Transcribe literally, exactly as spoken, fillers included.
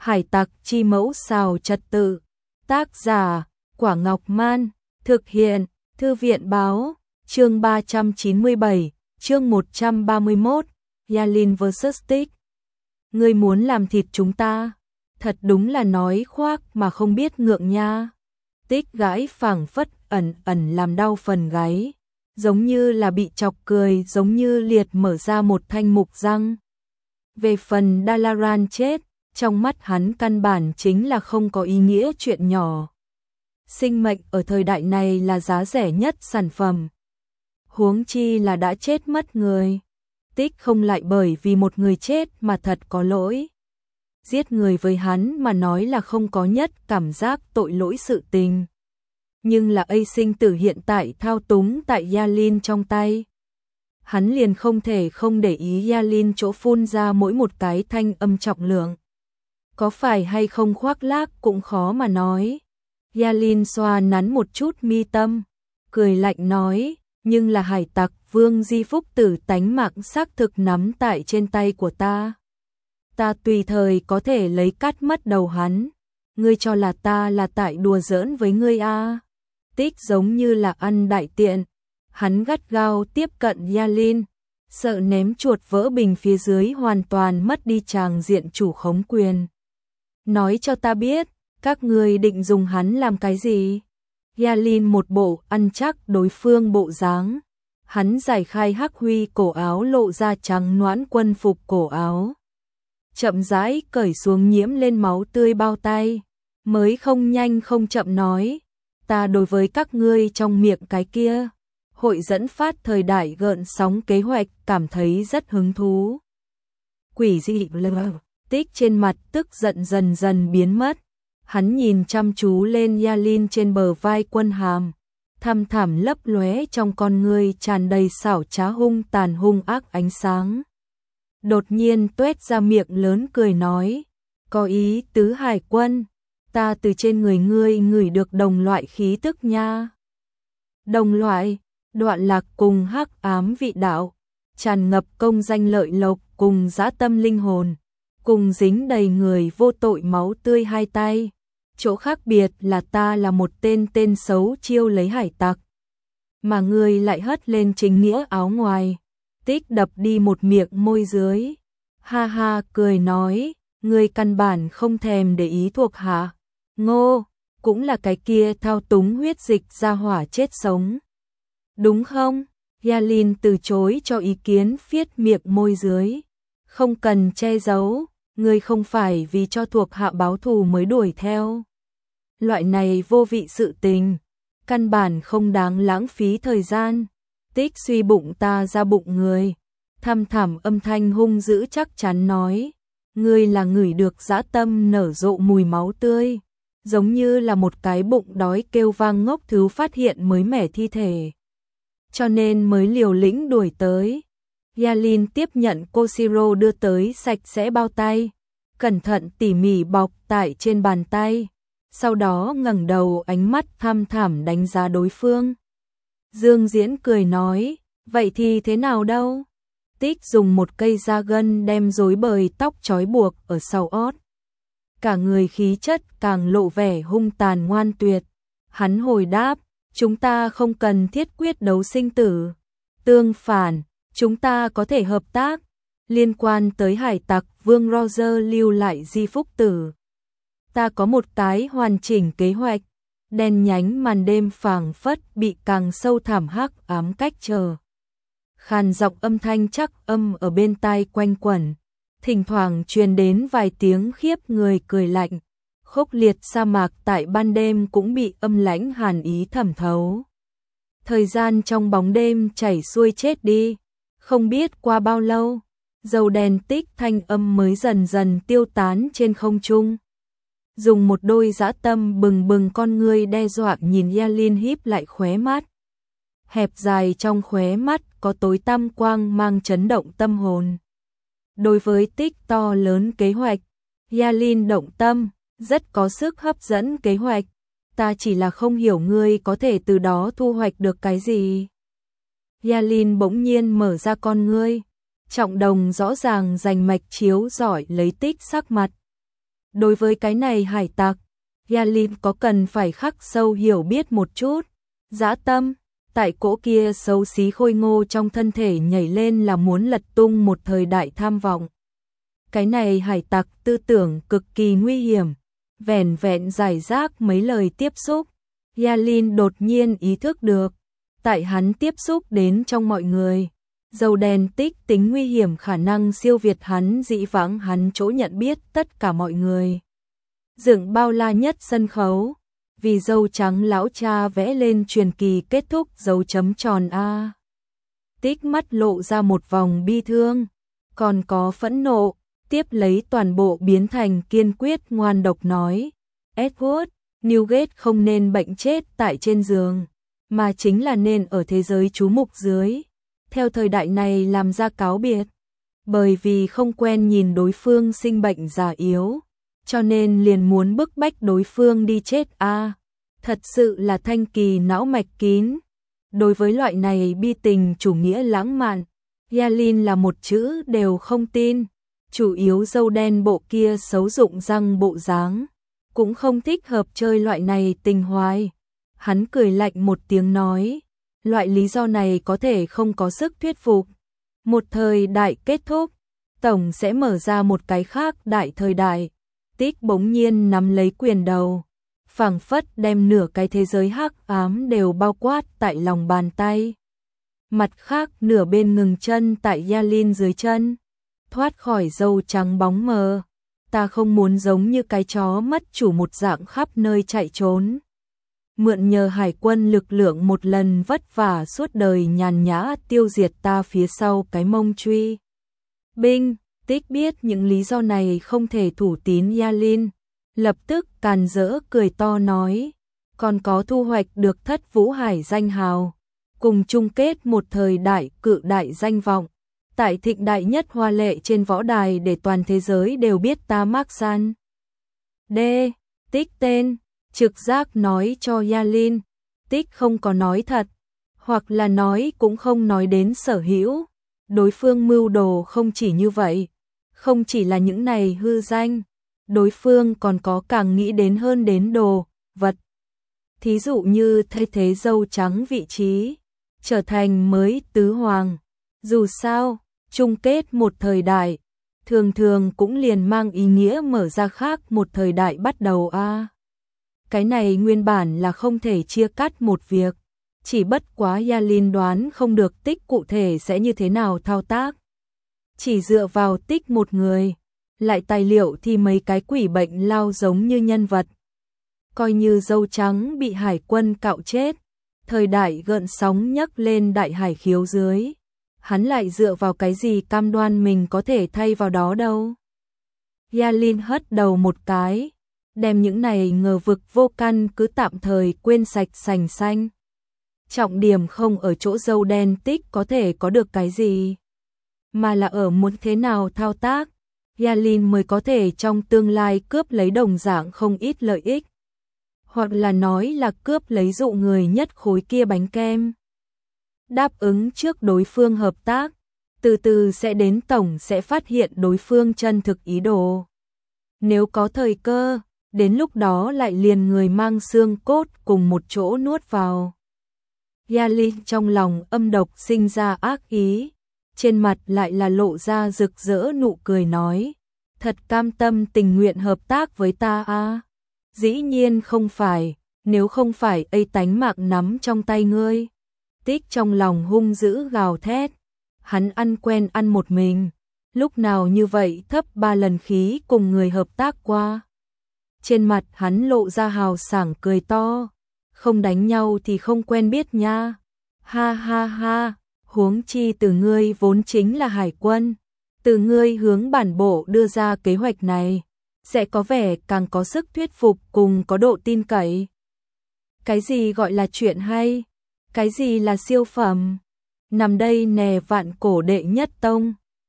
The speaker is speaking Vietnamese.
Hải tặc chi mẫu xào trật tự. Tác giả, Quả Ngọc Man. Thực hiện, Thư viện báo. Chương ba trăm chín mươi bảy, chương một trăm ba mươi mốt, Yalin versus Tích. Ngươi muốn làm thịt chúng ta? Thật đúng là nói khoác mà không biết ngượng nha. Tích gãi phảng phất ẩn ẩn làm đau phần gáy, giống như là bị chọc cười, giống như liệt mở ra một thanh mục răng. Về phần Dalaran chết, trong mắt hắn căn bản chính là không có ý nghĩa chuyện nhỏ. Sinh mệnh ở thời đại này là giá rẻ nhất sản phẩm. Huống chi là đã chết mất người. Tích không lại bởi vì một người chết mà thật có lỗi. Giết người với hắn mà nói là không có nhất cảm giác tội lỗi sự tình. Nhưng là A sinh tử hiện tại thao túng tại Yalin trong tay. Hắn liền không thể không để ý Yalin chỗ phun ra mỗi một cái thanh âm trọng lượng. Có phải hay không khoác lác cũng khó mà nói. Yalin xoa nắn một chút mi tâm, cười lạnh nói, nhưng là hải tặc Vương Di Phúc tử tánh mạng xác thực nắm tại trên tay của ta. Ta tùy thời có thể lấy cắt mất đầu hắn. Ngươi cho là ta là tại đùa giỡn với ngươi a? Tích giống như là ăn đại tiện. Hắn gắt gao tiếp cận Yalin, sợ ném chuột vỡ bình phía dưới hoàn toàn mất đi tràng diện chủ khống quyền. Nói cho ta biết, các ngươi định dùng hắn làm cái gì? Yalin một bộ ăn chắc đối phương bộ dáng. Hắn giải khai hắc huy cổ áo lộ ra trắng nõn quân phục cổ áo. Chậm rãi cởi xuống nhiễm lên máu tươi bao tay. Mới không nhanh không chậm nói. Ta đối với các ngươi trong miệng cái kia. Hội dẫn phát thời đại gợn sóng kế hoạch cảm thấy rất hứng thú. Quỷ dị lờ. Tích trên mặt tức giận dần dần biến mất. Hắn nhìn chăm chú lên Yalin trên bờ vai quân hàm. Thăm thẳm lấp lóe trong con ngươi tràn đầy xảo trá hung tàn hung ác ánh sáng. Đột nhiên tuét ra miệng lớn cười nói. Có ý tứ hải quân. Ta từ trên người ngươi ngửi được đồng loại khí tức nha. Đồng loại, đoạn lạc cùng hắc ám vị đạo. Tràn ngập công danh lợi lộc cùng dã tâm linh hồn. Cùng dính đầy người vô tội máu tươi hai tay. Chỗ khác biệt là ta là một tên tên xấu chiêu lấy hải tặc. Mà ngươi lại hất lên chính nghĩa áo ngoài. Tích đập đi một miệng môi dưới. Ha ha cười nói, ngươi căn bản không thèm để ý thuộc hạ. Ngô, cũng là cái kia thao túng huyết dịch ra hỏa chết sống. Đúng không? Yalin từ chối cho ý kiến phiết miệng môi dưới. Không cần che giấu, ngươi không phải vì cho thuộc hạ báo thù mới đuổi theo. Loại này vô vị sự tình, căn bản không đáng lãng phí thời gian. Tích suy bụng ta ra bụng người. Thăm thẳm âm thanh hung dữ chắc chắn nói. Ngươi là ngửi được dã tâm nở rộ mùi máu tươi. Giống như là một cái bụng đói kêu vang ngốc thứ phát hiện mới mẻ thi thể. Cho nên mới liều lĩnh đuổi tới. Yalin tiếp nhận Koshiro đưa tới sạch sẽ bao tay. Cẩn thận tỉ mỉ bọc tại trên bàn tay. Sau đó ngẩng đầu ánh mắt thăm thẳm đánh giá đối phương. Dương Diễn cười nói, vậy thì thế nào đâu? Tích dùng một cây da gân đem rối bời tóc trói buộc ở sau ót. Cả người khí chất càng lộ vẻ hung tàn ngoan tuyệt. Hắn hồi đáp, chúng ta không cần thiết quyết đấu sinh tử. Tương phản, chúng ta có thể hợp tác. Liên quan tới hải tặc Vương Roger lưu lại di phúc tử. Ta có một cái hoàn chỉnh kế hoạch. Đen nhánh màn đêm phảng phất bị càng sâu thẳm hắc ám cách trở. Khàn giọng âm thanh chắc âm ở bên tai quanh quẩn. Thỉnh thoảng truyền đến vài tiếng khiếp người cười lạnh. Khốc liệt sa mạc tại ban đêm cũng bị âm lãnh hàn ý thẩm thấu. Thời gian trong bóng đêm chảy xuôi chết đi. Không biết qua bao lâu, dầu đèn tích thanh âm mới dần dần tiêu tán trên không trung. Dùng một đôi dã tâm bừng bừng con ngươi đe dọa nhìn Yalin híp lại khóe mắt. Hẹp dài trong khóe mắt có tối tăm quang mang chấn động tâm hồn. Đối với tích to lớn kế hoạch, Yalin động tâm, rất có sức hấp dẫn kế hoạch. Ta chỉ là không hiểu ngươi có thể từ đó thu hoạch được cái gì. Yalin bỗng nhiên mở ra con ngươi. Trọng đồng rõ ràng rành mạch chiếu rọi lấy tích sắc mặt. Đối với cái này hải tặc, Yalin có cần phải khắc sâu hiểu biết một chút. Dã tâm, tại cỗ kia xấu xí khôi ngô trong thân thể nhảy lên là muốn lật tung một thời đại tham vọng. Cái này hải tặc tư tưởng cực kỳ nguy hiểm, vẻn vẹn giải rác mấy lời tiếp xúc. Yalin đột nhiên ý thức được, tại hắn tiếp xúc đến trong mọi người, dầu đen tích tính nguy hiểm khả năng siêu việt hắn dĩ vãng hắn chỗ nhận biết tất cả mọi người. Dựng bao la nhất sân khấu, vì dâu trắng lão cha vẽ lên truyền kỳ kết thúc dấu chấm tròn A. Tích mắt lộ ra một vòng bi thương, còn có phẫn nộ, tiếp lấy toàn bộ biến thành kiên quyết ngoan độc nói. Edward, Newgate không nên bệnh chết tại trên giường, mà chính là nên ở thế giới chú mục dưới. Theo thời đại này làm ra cáo biệt, bởi vì không quen nhìn đối phương sinh bệnh già yếu, cho nên liền muốn bức bách đối phương đi chết a. À, thật sự là thanh kỳ não mạch kín. Đối với loại này bi tình chủ nghĩa lãng mạn, Yalin là một chữ đều không tin. Chủ yếu dâu đen bộ kia xấu dụng răng bộ dáng, cũng không thích hợp chơi loại này tình hoài. Hắn cười lạnh một tiếng nói, loại lý do này có thể không có sức thuyết phục. Một thời đại kết thúc, tổng sẽ mở ra một cái khác đại thời đại. Tích bỗng nhiên nắm lấy quyền đầu, phảng phất đem nửa cái thế giới hắc ám đều bao quát tại lòng bàn tay. Mặt khác nửa bên ngừng chân tại Yalin dưới chân, thoát khỏi dâu trắng bóng mờ. Ta không muốn giống như cái chó mất chủ một dạng khắp nơi chạy trốn. Mượn nhờ hải quân lực lượng một lần vất vả suốt đời nhàn nhã tiêu diệt ta phía sau cái mông truy binh. Tích biết những lý do này không thể thủ tín Yalin, lập tức càn rỡ cười to nói, còn có thu hoạch được thất vũ hải danh hào, cùng chung kết một thời đại cự đại danh vọng, tại thịnh đại nhất hoa lệ trên võ đài để toàn thế giới đều biết ta Mark San. D. Tích tên, trực giác nói cho Yalin, Tích không có nói thật, hoặc là nói cũng không nói đến sở hữu. Đối phương mưu đồ không chỉ như vậy, không chỉ là những này hư danh, đối phương còn có càng nghĩ đến hơn đến đồ, vật. Thí dụ như thay thế dâu trắng vị trí, trở thành mới tứ hoàng. Dù sao, chung kết một thời đại, thường thường cũng liền mang ý nghĩa mở ra khác một thời đại bắt đầu a. À, cái này nguyên bản là không thể chia cắt một việc, chỉ bất quá Yalin đoán không được Tích cụ thể sẽ như thế nào thao tác. Chỉ dựa vào Tích một người, lại tài liệu thì mấy cái quỷ bệnh lao giống như nhân vật. Coi như dâu trắng bị hải quân cạo chết, thời đại gợn sóng nhấc lên đại hải khiếu dưới. Hắn lại dựa vào cái gì cam đoan mình có thể thay vào đó đâu. Yalin hất đầu một cái, đem những này ngờ vực vô căn cứ tạm thời quên sạch sành xanh. Trọng điểm không ở chỗ dâu đen Tích có thể có được cái gì, mà là ở muốn thế nào thao tác, Yalin mới có thể trong tương lai cướp lấy đồng dạng không ít lợi ích. Hoặc là nói là cướp lấy dụ người nhất khối kia bánh kem. Đáp ứng trước đối phương hợp tác, từ từ sẽ đến tổng sẽ phát hiện đối phương chân thực ý đồ. Nếu có thời cơ, đến lúc đó lại liền người mang xương cốt cùng một chỗ nuốt vào. Yalin trong lòng âm độc sinh ra ác ý, trên mặt lại là lộ ra rực rỡ nụ cười nói, thật cam tâm tình nguyện hợp tác với ta a. Dĩ nhiên không phải, nếu không phải ấy tánh mạng nắm trong tay ngươi. Tích trong lòng hung dữ gào thét, hắn ăn quen ăn một mình, lúc nào như vậy thấp ba lần khí cùng người hợp tác qua. Trên mặt hắn lộ ra hào sảng cười to, không đánh nhau thì không quen biết nha. Ha ha ha, huống chi từ ngươi vốn chính là hải quân, từ ngươi hướng bản bộ đưa ra kế hoạch này, sẽ có vẻ càng có sức thuyết phục cùng có độ tin cậy. Cái gì gọi là chuyện hay? Cái gì là siêu phẩm? Nằm đây nè vạn cổ đệ nhất tông.